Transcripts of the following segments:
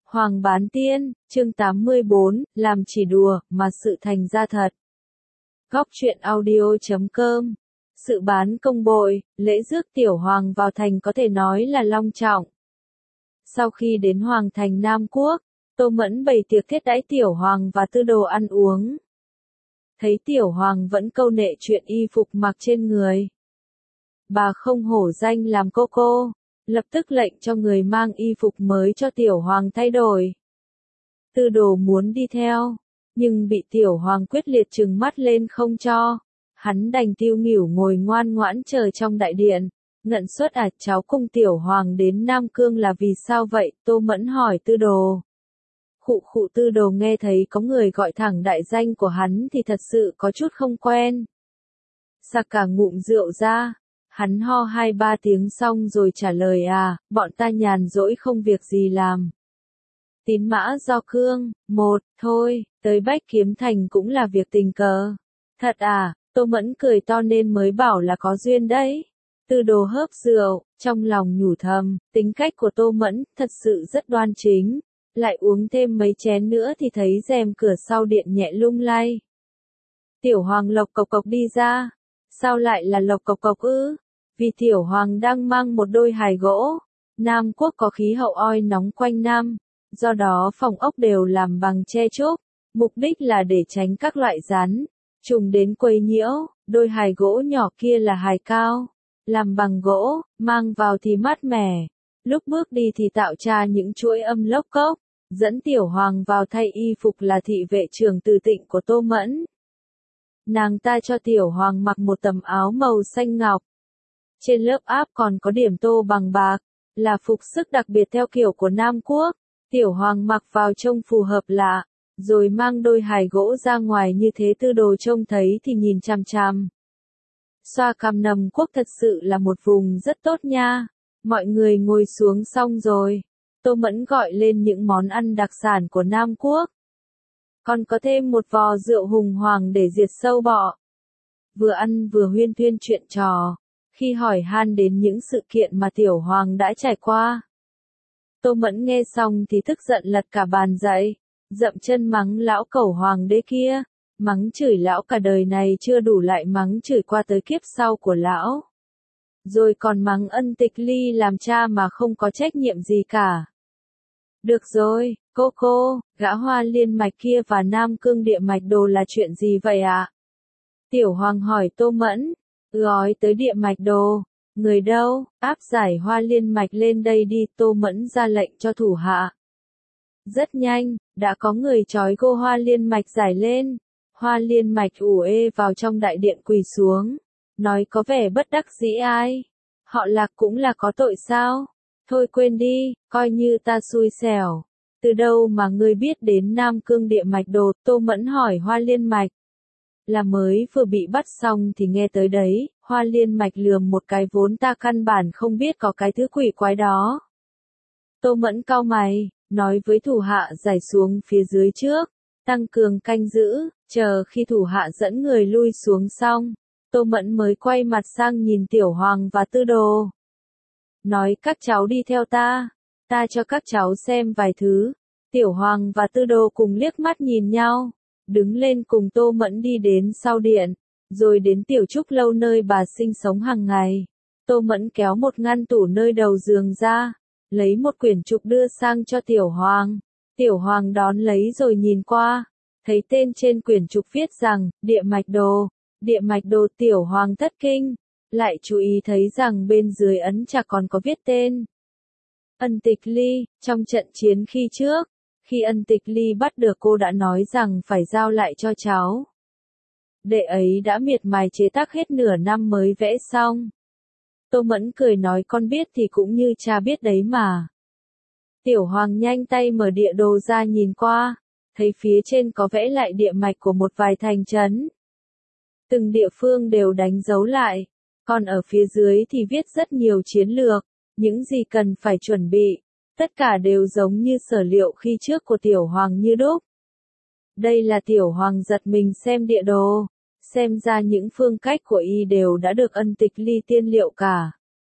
Hoàng bán tiên, chương 84, làm chỉ đùa, mà sự thành ra thật. Góc truyện audio.com. Sự bán công bội, lễ rước tiểu hoàng vào thành có thể nói là long trọng. Sau khi đến Hoàng thành Nam Quốc, Tô Mẫn bày tiệc thiết đãi tiểu hoàng và tư đồ ăn uống. Thấy tiểu hoàng vẫn câu nệ chuyện y phục mặc trên người. Bà không hổ danh làm cô, lập tức lệnh cho người mang y phục mới cho tiểu hoàng thay đổi. Tư đồ muốn đi theo, nhưng bị tiểu hoàng quyết liệt trừng mắt lên không cho. Hắn đành tiêu nghỉu ngồi ngoan ngoãn chờ trong đại điện. Ngận xuất cháu cùng tiểu hoàng đến Nam Cương là vì sao vậy? Tô Mẫn hỏi tư đồ. Khụ tư đồ nghe thấy có người gọi thẳng đại danh của hắn thì thật sự có chút không quen. Sặc cả ngụm rượu ra. Hắn ho 2-3 tiếng xong rồi trả lời bọn ta nhàn rỗi không việc gì làm. Tín mã do cương, thôi, tới Bách Kiếm Thành cũng là việc tình cờ. Thật Tô Mẫn cười to nên mới bảo là có duyên đấy. Tư đồ hớp rượu, trong lòng nhủ thầm, tính cách của Tô Mẫn thật sự rất đoan chính. Lại uống thêm mấy chén nữa thì thấy rèm cửa sau điện nhẹ lung lay. Tiểu hoàng lộc cộc đi ra. Sao lại là lộc cộc ư? Vì tiểu hoàng đang mang một đôi hài gỗ. Nam Quốc có khí hậu oi nóng quanh năm, do đó phòng ốc đều làm bằng tre trúc, mục đích là để tránh các loại rắn, trùng đến quấy nhiễu. Đôi hài gỗ nhỏ kia là hài cao, làm bằng gỗ, mang vào thì mát mẻ, lúc bước đi thì tạo ra những chuỗi âm lốc cốc. Dẫn tiểu hoàng vào thay y phục là thị vệ trưởng từ Tịnh của Tô Mẫn. Nàng ta cho tiểu hoàng mặc một tấm áo màu xanh ngọc. Trên lớp áp còn có điểm tô bằng bạc, là phục sức đặc biệt theo kiểu của Nam Quốc. Tiểu hoàng mặc vào trông phù hợp lạ, rồi mang đôi hài gỗ ra ngoài như thế tư đồ trông thấy thì nhìn chằm chằm. Xoa cằm Nầm Quốc thật sự là một vùng rất tốt nha. Mọi người ngồi xuống xong rồi. Tô Mẫn gọi lên những món ăn đặc sản của Nam Quốc. Còn có thêm một vò rượu hùng hoàng để diệt sâu bọ. Vừa ăn vừa huyên thuyên chuyện trò. Khi hỏi han đến những sự kiện mà tiểu hoàng đã trải qua. Tô Mẫn nghe xong thì tức giận lật cả bàn dậy, dậm chân mắng lão cẩu hoàng đế kia, mắng chửi lão cả đời này chưa đủ lại mắng chửi qua tới kiếp sau của lão. Rồi còn mắng Ân Tịch Ly làm cha mà không có trách nhiệm gì cả. Được rồi, cô, gã Hoa Liên mạch kia và Nam Cương địa mạch đồ là chuyện gì vậy ạ? Tiểu hoàng hỏi Tô Mẫn. Gói tới địa mạch đồ, người đâu, áp giải Hoa Liên mạch lên đây đi. Tô Mẫn ra lệnh cho thủ hạ. Rất nhanh, đã có người trói cô Hoa Liên mạch giải lên. Hoa Liên mạch ủ ê vào trong đại điện quỳ xuống, nói có vẻ bất đắc dĩ ai. Họ Lạc cũng là có tội sao? Thôi quên đi, coi như ta xui xẻo. Từ đâu mà ngươi biết đến Nam Cương địa mạch đồ? Tô Mẫn hỏi Hoa Liên mạch. Là mới vừa bị bắt xong thì nghe tới đấy. Hoa Liên mạch lườm một cái, vốn ta căn bản không biết có cái thứ quỷ quái đó. Tô Mẫn cau mày, nói với thủ hạ giải xuống phía dưới trước, tăng cường canh giữ, chờ khi thủ hạ dẫn người lui xuống xong. Tô Mẫn mới quay mặt sang nhìn tiểu hoàng và tư đồ. Nói các cháu đi theo ta cho các cháu xem vài thứ. Tiểu hoàng và tư đồ cùng liếc mắt nhìn nhau, đứng lên cùng Tô Mẫn đi đến sau điện, rồi đến tiểu trúc lâu nơi bà sinh sống hàng ngày. Tô Mẫn kéo một ngăn tủ nơi đầu giường ra, lấy một quyển trục đưa sang cho tiểu hoàng. Tiểu hoàng đón lấy rồi nhìn qua, thấy tên trên quyển trục viết rằng, địa mạch đồ. Địa mạch đồ. Tiểu hoàng thất kinh, lại chú ý thấy rằng bên dưới ấn chả còn có viết tên. Ân Tịch Ly. Trong trận chiến khi trước, khi Ân Tịch Ly bắt được cô đã nói rằng phải giao lại cho cháu. Đệ ấy đã miệt mài chế tác hết nửa năm mới vẽ xong. Tô Mẫn cười nói con biết thì cũng như cha biết đấy mà. Tiểu hoàng nhanh tay mở địa đồ ra nhìn qua, thấy phía trên có vẽ lại địa mạch của một vài thành trấn. Từng địa phương đều đánh dấu lại, còn ở phía dưới thì viết rất nhiều chiến lược, những gì cần phải chuẩn bị. Tất cả đều giống như sở liệu khi trước của tiểu hoàng như đúc. Đây là tiểu hoàng giật mình xem địa đồ, xem ra những phương cách của y đều đã được Ân Tịch Ly tiên liệu cả.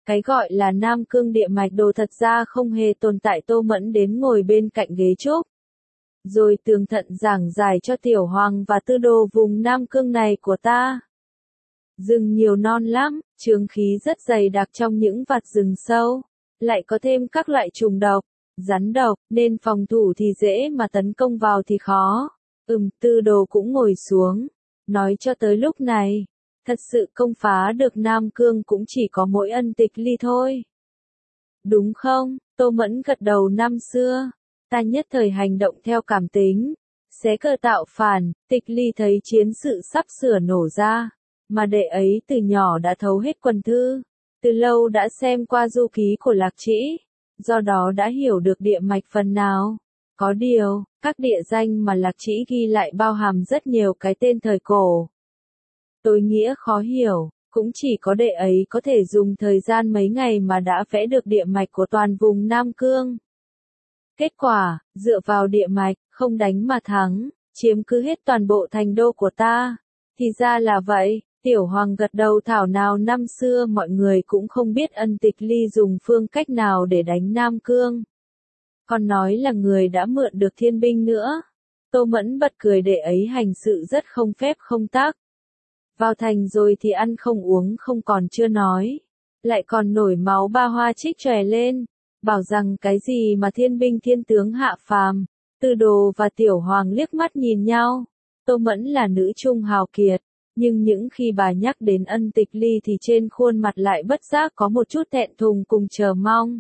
Cái gọi là Nam Cương địa mạch đồ thật ra không hề tồn tại. Tô Mẫn đến ngồi bên cạnh ghế trúc. Rồi tường tận giảng giải cho Tiểu Hoàng và Tư Đồ vùng Nam Cương này của ta. Rừng nhiều non lắm, trường khí rất dày đặc trong những vạt rừng sâu. Lại có thêm các loại trùng độc, rắn độc, nên phòng thủ thì dễ mà tấn công vào thì khó. Tư Đồ cũng ngồi xuống. Nói cho tới lúc này, thật sự công phá được Nam Cương cũng chỉ có mỗi Ân Tịch Ly thôi. Đúng không? Tô Mẫn gật đầu. Năm xưa, ta nhất thời hành động theo cảm tính, xé cờ tạo phản. Tịch Ly thấy chiến sự sắp sửa nổ ra, mà đệ ấy từ nhỏ đã thấu hết quần thư, từ lâu đã xem qua du ký của Lạc Trĩ, do đó đã hiểu được địa mạch phần nào. Có điều, các địa danh mà Lạc Trĩ ghi lại bao hàm rất nhiều cái tên thời cổ. Tối nghĩa khó hiểu, cũng chỉ có đệ ấy có thể dùng thời gian mấy ngày mà đã vẽ được địa mạch của toàn vùng Nam Cương. Kết quả, dựa vào địa mạch, không đánh mà thắng, chiếm cứ hết toàn bộ thành đô của ta. Thì ra là vậy. Tiểu Hoàng gật đầu. Thảo nào năm xưa mọi người cũng không biết Ân Tịch Ly dùng phương cách nào để đánh Nam Cương. Còn nói là người đã mượn được thiên binh nữa. Tô Mẫn bật cười. Đệ ấy hành sự rất không phép không tắc. Vào thành rồi thì ăn không uống không còn chưa nói. Lại còn nổi máu ba hoa trích chòe lên. Bảo rằng cái gì mà thiên binh thiên tướng hạ phàm. Tư Đồ và Tiểu Hoàng liếc mắt nhìn nhau. Tô Mẫn là nữ trung hào kiệt. Nhưng những khi bà nhắc đến Ân Tịch Ly thì trên khuôn mặt lại bất giác có một chút thẹn thùng cùng chờ mong.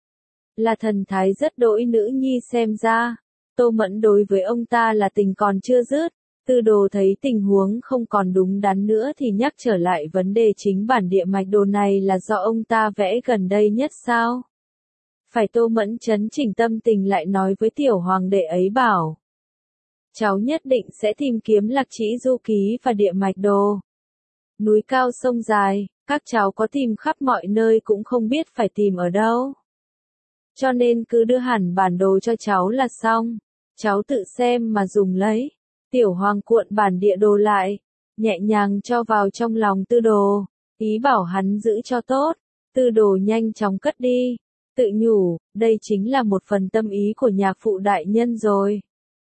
Là thần thái rất đỗi nữ nhi xem ra. Tô Mẫn đối với ông ta là tình còn chưa dứt. Tư Đồ thấy tình huống không còn đúng đắn nữa thì nhắc trở lại vấn đề chính. Bản địa mạch đồ này là do ông ta vẽ gần đây nhất sao? Phải. Tô Mẫn chấn chỉnh tâm tình lại nói với Tiểu Hoàng. Đệ ấy bảo, cháu nhất định sẽ tìm kiếm Lạc Trĩ du ký và địa mạch đồ. Núi cao sông dài, các cháu có tìm khắp mọi nơi cũng không biết phải tìm ở đâu. Cho nên cứ đưa hẳn bản đồ cho cháu là xong. Cháu tự xem mà dùng lấy. Tiểu Hoàng cuộn bản địa đồ lại, nhẹ nhàng cho vào trong lòng Tư Đồ, ý bảo hắn giữ cho tốt. Tư Đồ nhanh chóng cất đi, tự nhủ, đây chính là một phần tâm ý của nhạc phụ đại nhân rồi.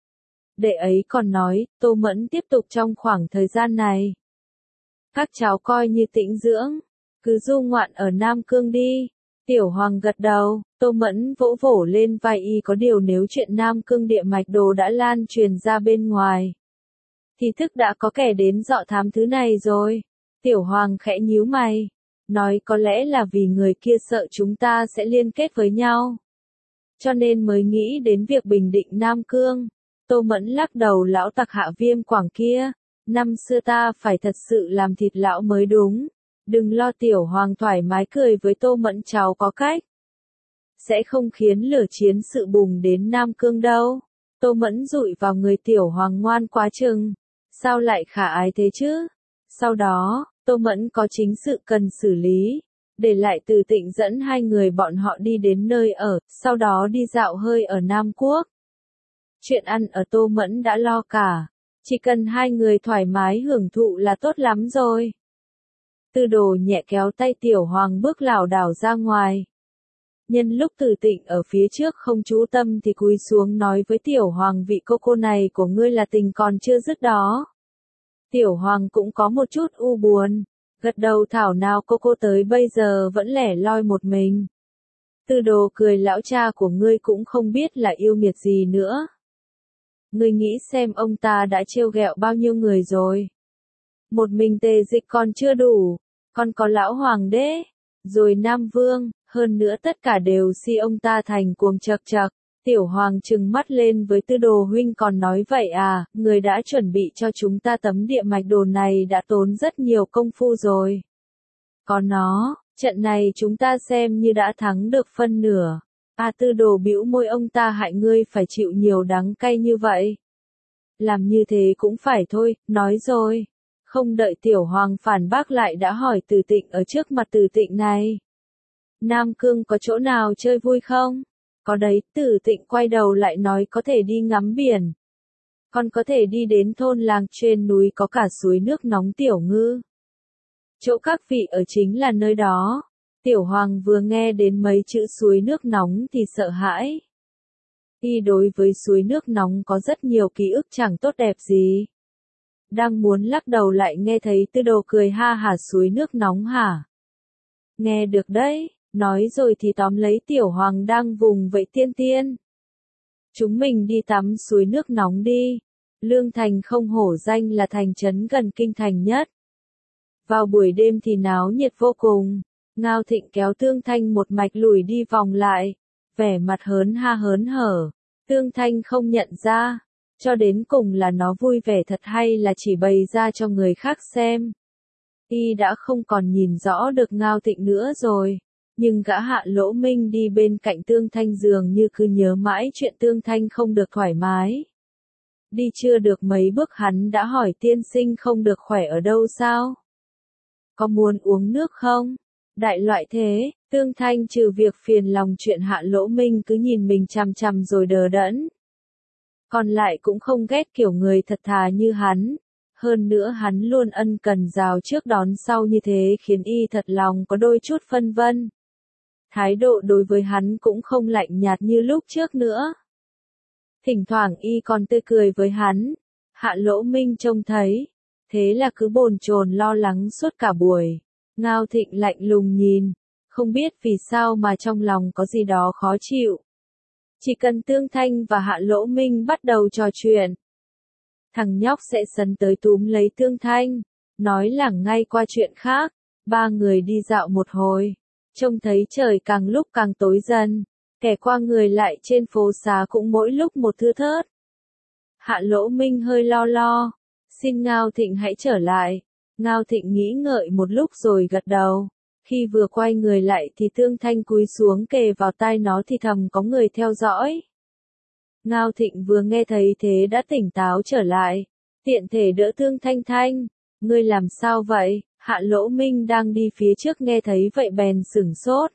Đệ ấy còn nói. Tô Mẫn tiếp tục. Trong khoảng thời gian này, các cháu coi như tĩnh dưỡng, cứ du ngoạn ở Nam Cương đi. Tiểu Hoàng gật đầu. Tô Mẫn vỗ vỗ lên vai y. Có điều nếu chuyện Nam Cương địa mạch đồ đã lan truyền ra bên ngoài, thì thức đã có kẻ đến dọ thám thứ này rồi. Tiểu Hoàng khẽ nhíu mày, nói có lẽ là vì người kia sợ chúng ta sẽ liên kết với nhau, cho nên mới nghĩ đến việc bình định Nam Cương. Tô Mẫn lắc đầu. Lão tặc Hạ Viêm Quảng kia, năm xưa ta phải thật sự làm thịt lão mới đúng. Đừng lo. Tiểu Hoàng thoải mái cười với Tô Mẫn. Cháu có cách, sẽ không khiến lửa chiến sự bùng đến Nam Cương đâu. Tô Mẫn dụi vào người Tiểu Hoàng. Ngoan quá chừng, sao lại khả ái thế chứ? Sau đó, Tô Mẫn có chính sự cần xử lý, để lại Từ Tịnh dẫn hai người bọn họ đi đến nơi ở, sau đó đi dạo hơi ở Nam Quốc. Chuyện ăn ở Tô Mẫn đã lo cả, chỉ cần hai người thoải mái hưởng thụ là tốt lắm rồi. Tư Đồ nhẹ kéo tay Tiểu Hoàng bước lảo đảo ra ngoài. Nhân lúc Từ Tịnh ở phía trước không chú tâm thì cúi xuống nói với Tiểu Hoàng. Vị cô này của ngươi là tình còn chưa dứt đó. Tiểu Hoàng cũng có một chút u buồn, gật đầu. Thảo nào cô tới bây giờ vẫn lẻ loi một mình. Tư Đồ cười. Lão cha của ngươi cũng không biết là yêu nghiệt gì nữa. Ngươi nghĩ xem ông ta đã trêu ghẹo bao nhiêu người rồi. Một mình Tề Dịch còn chưa đủ, còn có lão hoàng đế, rồi Nam Vương, hơn nữa tất cả đều si ông ta thành cuồng chật chật. Tiểu Hoàng trừng mắt lên với Tư Đồ. Huynh còn nói vậy à? Người đã chuẩn bị cho chúng ta tấm địa mạch đồ này đã tốn rất nhiều công phu rồi. Có nó, trận này chúng ta xem như đã thắng được phân nửa. Tư Đồ bĩu môi. Ông ta hại ngươi phải chịu nhiều đắng cay như vậy. Làm như thế cũng phải thôi, nói rồi. Không đợi Tiểu Hoàng phản bác lại đã hỏi Từ Tịnh ở trước mặt Từ Tịnh này. Nam Cương có chỗ nào chơi vui không? Có đấy. Từ Tịnh quay đầu lại nói. Có thể đi ngắm biển. Còn có thể đi đến thôn làng trên núi có cả suối nước nóng Tiểu Ngư. Chỗ các vị ở chính là nơi đó. Tiểu Hoàng vừa nghe đến mấy chữ suối nước nóng thì sợ hãi. Y đối với suối nước nóng có rất nhiều ký ức chẳng tốt đẹp gì. Đang muốn lắc đầu lại nghe thấy Tư Đồ cười ha hả, suối nước nóng hả? Nghe được đấy, nói rồi thì tóm lấy Tiểu Hoàng đang vùng vẫy tiên tiên. Chúng mình đi tắm suối nước nóng đi. Lương Thành không hổ danh là thành trấn gần kinh thành nhất. Vào buổi đêm thì náo nhiệt vô cùng. Ngao Thịnh kéo Tương Thanh một mạch lùi đi vòng lại, vẻ mặt hớn ha hớn hở. Tương Thanh không nhận ra, cho đến cùng là nó vui vẻ thật hay là chỉ bày ra cho người khác xem. Y đã không còn nhìn rõ được Ngao Thịnh nữa rồi, nhưng gã Hạ Lỗ Minh đi bên cạnh Tương Thanh dường như cứ nhớ mãi chuyện Tương Thanh không được thoải mái. Đi chưa được mấy bước hắn đã hỏi tiên sinh không được khỏe ở đâu sao? Có muốn uống nước không? Đại loại thế, Tương Thanh trừ việc phiền lòng chuyện Hạ Lỗ Minh cứ nhìn mình chằm chằm rồi đờ đẫn. Còn lại cũng không ghét kiểu người thật thà như hắn. Hơn nữa hắn luôn ân cần rào trước đón sau như thế khiến y thật lòng có đôi chút phân vân. Thái độ đối với hắn cũng không lạnh nhạt như lúc trước nữa. Thỉnh thoảng y còn tươi cười với hắn. Hạ Lỗ Minh trông thấy, thế là cứ bồn chồn lo lắng suốt cả buổi. Ngao Thịnh lạnh lùng nhìn, không biết vì sao mà trong lòng có gì đó khó chịu. Chỉ cần Tương Thanh và Hạ Lỗ Minh bắt đầu trò chuyện, thằng nhóc sẽ sấn tới túm lấy Tương Thanh, nói lảng ngay qua chuyện khác. Ba người đi dạo một hồi, trông thấy trời càng lúc càng tối dần, kẻ qua người lại trên phố xá cũng mỗi lúc một thưa thớt. Hạ Lỗ Minh hơi lo, xin Ngao Thịnh hãy trở lại. Ngao Thịnh nghĩ ngợi một lúc rồi gật đầu. Khi vừa quay người lại thì Tương Thanh cúi xuống kề vào tai nó thì thầm có người theo dõi. Ngao Thịnh vừa nghe thấy thế đã tỉnh táo trở lại, tiện thể đỡ Tương Thanh. Ngươi làm sao vậy? Hạ Lỗ Minh đang đi phía trước nghe thấy vậy bèn sửng sốt.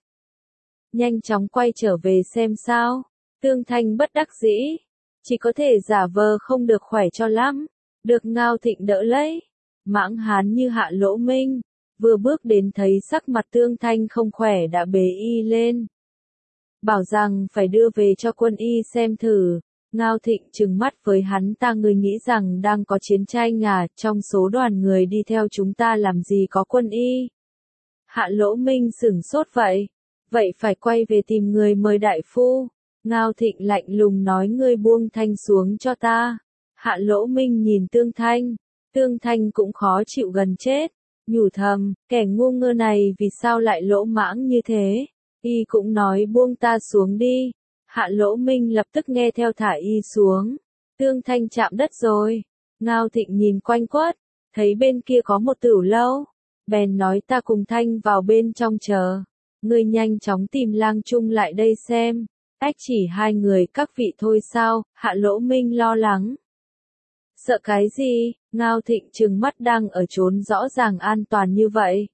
Nhanh chóng quay trở về xem sao. Tương Thanh bất đắc dĩ, chỉ có thể giả vờ không được khỏe cho lắm. Được Ngao Thịnh đỡ lấy. Mãng hán như Hạ Lỗ Minh, vừa bước đến thấy sắc mặt Tương Thanh không khỏe đã bế y lên. Bảo rằng phải đưa về cho quân y xem thử. Ngao Thịnh trừng mắt với hắn ta, ngươi nghĩ rằng đang có chiến tranh à, trong số đoàn người đi theo chúng ta làm gì có quân y. Hạ Lỗ Minh sửng sốt vậy phải quay về tìm người mời đại phu. Ngao Thịnh lạnh lùng nói, ngươi buông Thanh xuống cho ta. Hạ Lỗ Minh nhìn Tương Thanh cũng khó chịu gần chết, nhủ thầm, kẻ ngu ngơ này vì sao lại lỗ mãng như thế. Y cũng nói buông ta xuống đi. Hạ Lỗ Minh lập tức nghe theo thả y xuống. Tương Thanh chạm đất rồi. Ngao Thịnh nhìn quanh quất, thấy bên kia có một tửu lâu. Bèn nói, ta cùng Thanh vào bên trong chờ. Ngươi nhanh chóng tìm Lang Trung lại đây xem. Chỉ hai người các vị thôi sao? Hạ Lỗ Minh lo lắng. Sợ cái gì? Ngao Thịnh trừng mắt, đang ở chốn rõ ràng an toàn như vậy.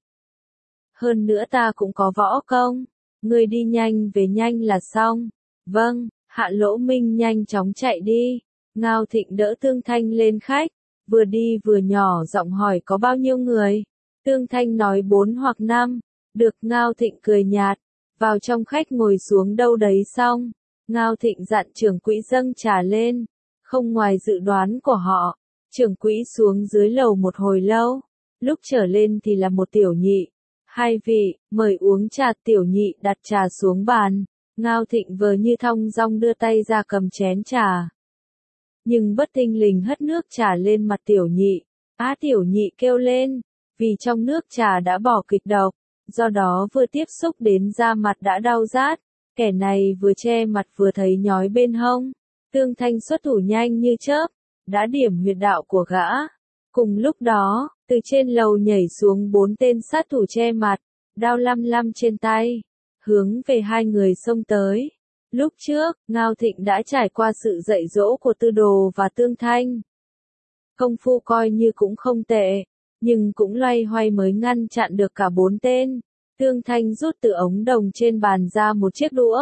Hơn nữa ta cũng có võ công. Ngươi đi nhanh về nhanh là xong. Vâng, Hạ Lỗ Minh nhanh chóng chạy đi. Ngao Thịnh đỡ Tương Thanh lên khách, vừa đi vừa nhỏ giọng hỏi có bao nhiêu người. Tương Thanh nói 4 hoặc 5. Được, Ngao Thịnh cười nhạt, vào trong khách ngồi xuống đâu đấy xong. Ngao Thịnh dặn trưởng quỹ dâng trà lên. Không ngoài dự đoán của họ, trưởng quỹ xuống dưới lầu một hồi lâu. Lúc trở lên thì là một tiểu nhị. Hai vị, mời uống trà. Tiểu nhị đặt trà xuống bàn. Ngao Thịnh vờ như thong dong đưa tay ra cầm chén trà. Nhưng bất thình lình hất nước trà lên mặt tiểu nhị. Tiểu nhị kêu lên, vì trong nước trà đã bỏ kịch độc, do đó vừa tiếp xúc đến da mặt đã đau rát. Kẻ này vừa che mặt vừa thấy nhói bên hông. Tương Thanh xuất thủ nhanh như chớp, đã điểm huyệt đạo của gã. Cùng lúc đó, từ trên lầu nhảy xuống 4 tên sát thủ che mặt, đao lăm trên tay, hướng về hai người xông tới. Lúc trước, Ngao Thịnh đã trải qua sự dạy dỗ của Tư Đồ và Tương Thanh. Công phu coi như cũng không tệ, nhưng cũng loay hoay mới ngăn chặn được cả 4 tên. Tương Thanh rút từ ống đồng trên bàn ra một chiếc đũa.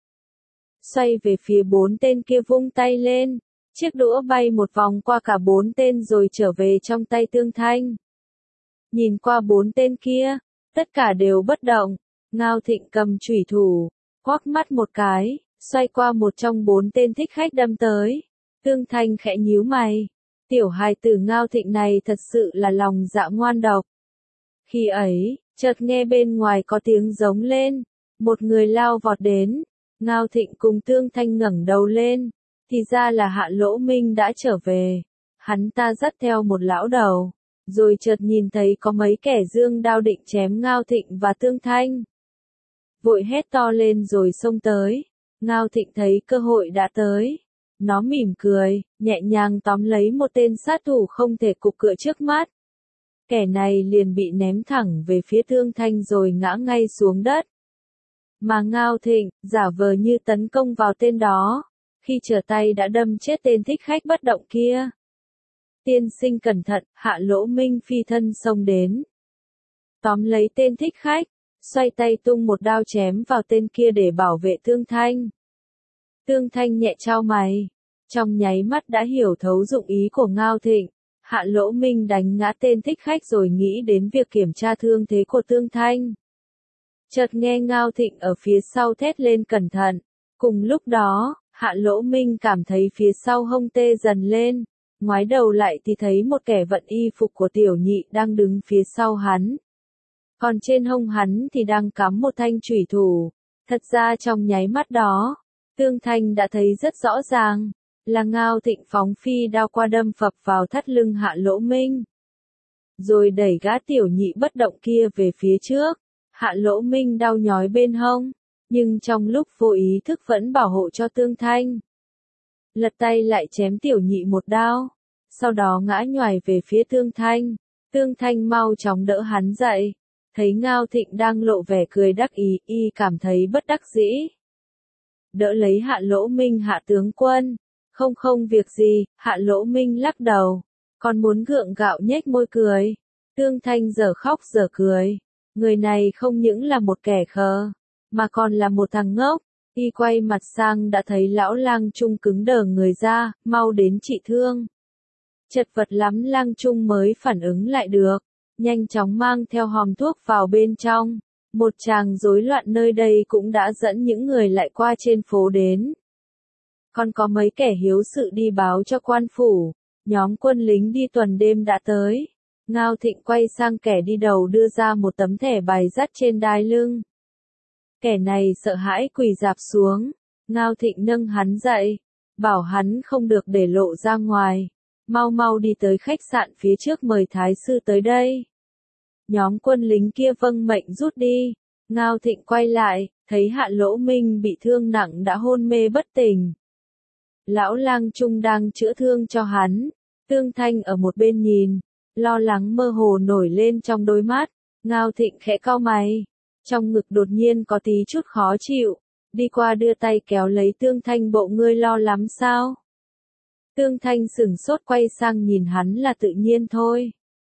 Xoay về phía 4 tên kia vung tay lên. Chiếc đũa bay một vòng qua cả 4 tên rồi trở về trong tay Tương Thanh. Nhìn qua 4 tên kia, tất cả đều bất động. Ngao Thịnh cầm chủy thủ, quắc mắt một cái, xoay qua một trong 4 tên thích khách đâm tới. Tương Thanh khẽ nhíu mày. Tiểu hài tử Ngao Thịnh này thật sự là lòng dạ ngoan độc. Khi ấy, chợt nghe bên ngoài có tiếng giống lên. Một người lao vọt đến. Ngao Thịnh cùng Tương Thanh ngẩng đầu lên. Thì ra là Hạ Lỗ Minh đã trở về. Hắn ta dắt theo một lão đầu. Rồi chợt nhìn thấy có mấy kẻ giương đao định chém Ngao Thịnh và Tương Thanh. Vội hét to lên rồi xông tới. Ngao Thịnh thấy cơ hội đã tới. Nó mỉm cười, nhẹ nhàng tóm lấy một tên sát thủ không thể cục cựa trước mắt. Kẻ này liền bị ném thẳng về phía Tương Thanh rồi ngã ngay xuống đất. Mà Ngao Thịnh, giả vờ như tấn công vào tên đó. Khi trở tay đã đâm chết tên thích khách bất động kia. Tiên sinh cẩn thận, Hạ Lỗ Minh phi thân xông đến. Tóm lấy tên thích khách, xoay tay tung một đao chém vào tên kia để bảo vệ Tương Thanh. Tương Thanh nhẹ chau mày. Trong nháy mắt đã hiểu thấu dụng ý của Ngao Thịnh. Hạ Lỗ Minh đánh ngã tên thích khách rồi nghĩ đến việc kiểm tra thương thế của Tương Thanh. Chợt nghe Ngao Thịnh ở phía sau thét lên cẩn thận. Cùng lúc đó, Hạ Lỗ Minh cảm thấy phía sau hông tê dần lên. Ngoái đầu lại thì thấy một kẻ vận y phục của Tiểu Nhị đang đứng phía sau hắn. Còn trên hông hắn thì đang cắm một thanh chủy thủ. Thật ra trong nháy mắt đó, Tương Thanh đã thấy rất rõ ràng, là Ngao Thịnh phóng phi đao qua đâm phập vào thắt lưng Hạ Lỗ Minh. Rồi đẩy gã Tiểu Nhị bất động kia về phía trước. Hạ Lỗ Minh đau nhói bên hông, nhưng trong lúc vô ý thức vẫn bảo hộ cho Tương Thanh. Lật tay lại chém Tiểu Nhị một đao, sau đó ngã nhoài về phía Tương Thanh. Tương Thanh mau chóng đỡ hắn dậy, thấy Ngao Thịnh đang lộ vẻ cười đắc ý, y cảm thấy bất đắc dĩ. Đỡ lấy Hạ Lỗ Minh. Hạ tướng quân, không việc gì. Hạ Lỗ Minh lắc đầu, còn muốn gượng gạo nhếch môi cười. Tương Thanh giờ khóc giờ cười, người này không những là một kẻ khờ, mà còn là một thằng ngốc. Y quay mặt sang đã thấy lão Lang Trung cứng đờ người ra, mau đến trị thương. Chật vật lắm Lang Trung mới phản ứng lại được, nhanh chóng mang theo hòm thuốc vào bên trong. Một tràng rối loạn nơi đây cũng đã dẫn những người lại qua trên phố đến. Còn có mấy kẻ hiếu sự đi báo cho quan phủ, nhóm quân lính đi tuần đêm đã tới. Ngao Thịnh quay sang kẻ đi đầu đưa ra một tấm thẻ bài dắt trên đai lưng. Kẻ này sợ hãi quỳ rạp xuống. Ngao Thịnh nâng hắn dậy, bảo hắn không được để lộ ra ngoài. Mau đi tới khách sạn phía trước mời thái sư tới đây. Nhóm quân lính kia vâng mệnh rút đi. Ngao Thịnh quay lại, thấy Hạ Lỗ Minh bị thương nặng đã hôn mê bất tỉnh. Lão Lang Trung đang chữa thương cho hắn. Tương Thanh ở một bên nhìn, lo lắng mơ hồ nổi lên trong đôi mắt. Ngao Thịnh khẽ cau mày, trong ngực đột nhiên có tí chút khó chịu, đi qua đưa tay kéo lấy Tương Thanh. Bộ ngươi lo lắm sao? Tương Thanh sửng sốt quay sang nhìn hắn là tự nhiên thôi.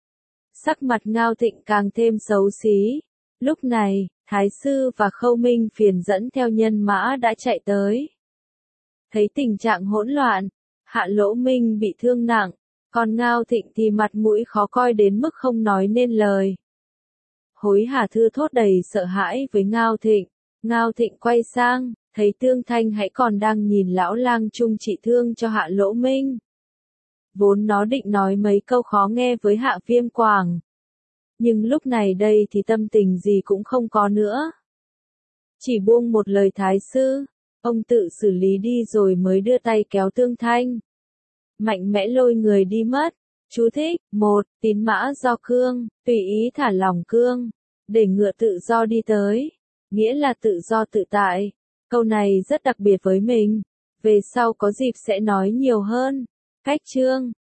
Sắc mặt Ngao Thịnh càng thêm xấu xí. Lúc này, Thái sư và Khâu Minh Phiền dẫn theo nhân mã đã chạy tới. Thấy tình trạng hỗn loạn, Hạ Lỗ Minh bị thương nặng, còn Ngao Thịnh thì mặt mũi khó coi đến mức không nói nên lời. Hối hả thưa thốt đầy sợ hãi với Ngao Thịnh. Ngao Thịnh quay sang, thấy Tương Thanh hãy còn đang nhìn lão Lang Trung trị thương cho Hạ Lỗ Minh. Vốn nó định nói mấy câu khó nghe với Hạ Viêm Quảng. Nhưng lúc này đây thì tâm tình gì cũng không có nữa. Chỉ buông một lời thái sư, ông tự xử lý đi rồi mới đưa tay kéo Tương Thanh. Mạnh mẽ lôi người đi mất. Chú thích, 1. Tín mã do cương, tùy ý thả lỏng cương, để ngựa tự do đi tới. Nghĩa là tự do tự tại. Câu này rất đặc biệt với mình. Về sau có dịp sẽ nói nhiều hơn. Cách chương